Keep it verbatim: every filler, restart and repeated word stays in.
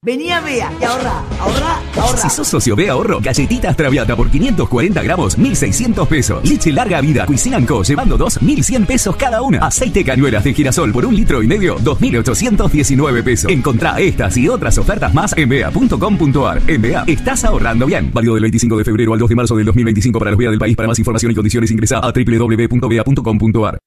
Vení a Bea y ahorra, ahorra, ahorra. Si sos socio Bea Ahorro, galletitas Traviata por quinientos cuarenta gramos, mil seiscientos pesos. Leche Larga Vida, Cuisine Co, llevando dos, mil cien pesos cada una. Aceite Cañuelas de girasol por un litro y medio, dos mil ochocientos diecinueve pesos. Encontrá estas y otras ofertas más en bea punto com punto ar. En Bea, estás ahorrando bien. Válido del veinticinco de febrero al dos de marzo del dos mil veinticinco para los Bea del país. Para más información y condiciones ingresa a doble u doble u doble u punto bea punto com punto ar.